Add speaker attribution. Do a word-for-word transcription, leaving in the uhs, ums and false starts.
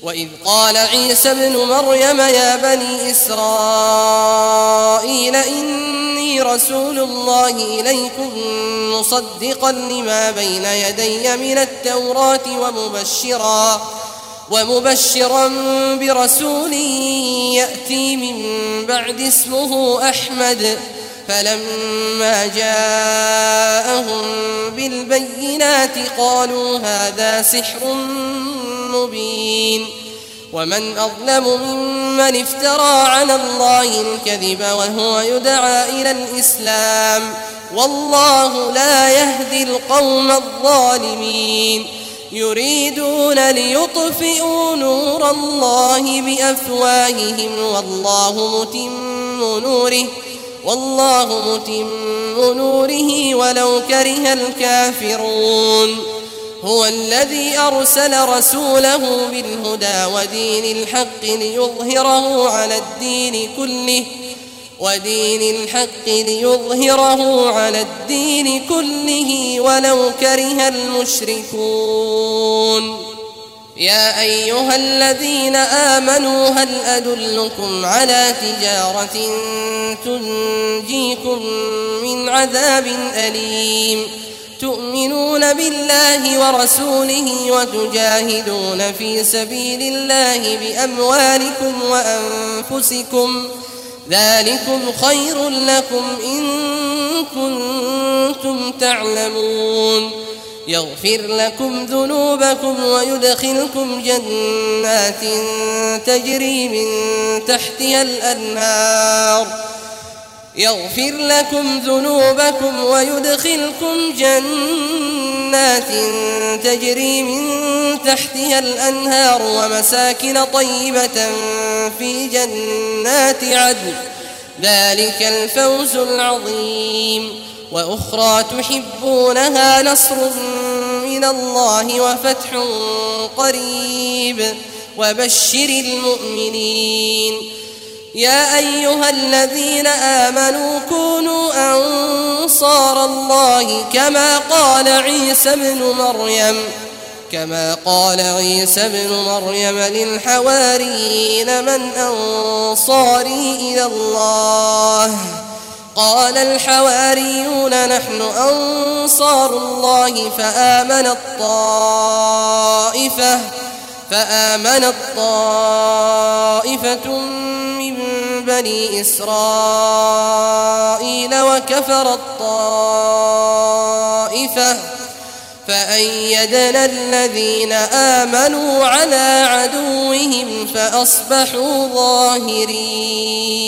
Speaker 1: وإذ قال عيسى ابن مريم يا بني إسرائيل إني رسول الله إليكم مصدقا لما بين يدي من التوراة ومبشرا ومبشرا برسول يأتي من بعد اسمه أحمد فلما جاءهم بالبينات قالوا هذا سحر مبين ومن أظلم ممن افترى على الله الكذب وهو يدعى إلى الإسلام والله لا يهدي القوم الظالمين يريدون ليطفئوا نور الله بأفواههم والله متم نوره والله متم نوره ولو كره الكافرون هو الذي أرسل رسوله بالهدى ودين الحق ليظهره على الدين كله ودين الحق ليظهره على الدين كله ولو كره المشركون يا أيها الذين آمنوا هل أدلكم على تجارة تنجيكم من عذاب أليم تؤمنون بالله ورسوله وتجاهدون في سبيل الله بأموالكم وأنفسكم ذلكم خير لكم إن كنتم تعلمون يغفر لكم ذنوبكم ويدخلكم جنات تجري من تحتها الأنهار يغفر لكم ذنوبكم ويدخلكم جنات تجري من تحتها الأنهار ومساكن طيبة في جنات عدن ذلك الفوز العظيم وأخرى تحبونها نصر من الله وفتح قريب وبشر المؤمنين يا أيها الذين آمنوا كونوا أنصار الله كما قال عيسى ابن مريم كما قال عيسى ابن مريم للحواريين من أنصاري إلى الله قال الحواريون نحن أنصار الله فآمنت طائفة فآمنت طائفة من بني إسرائيل وكفرت طائفة فأيدنا الذين آمنوا على عدوهم فأصبحوا ظاهرين.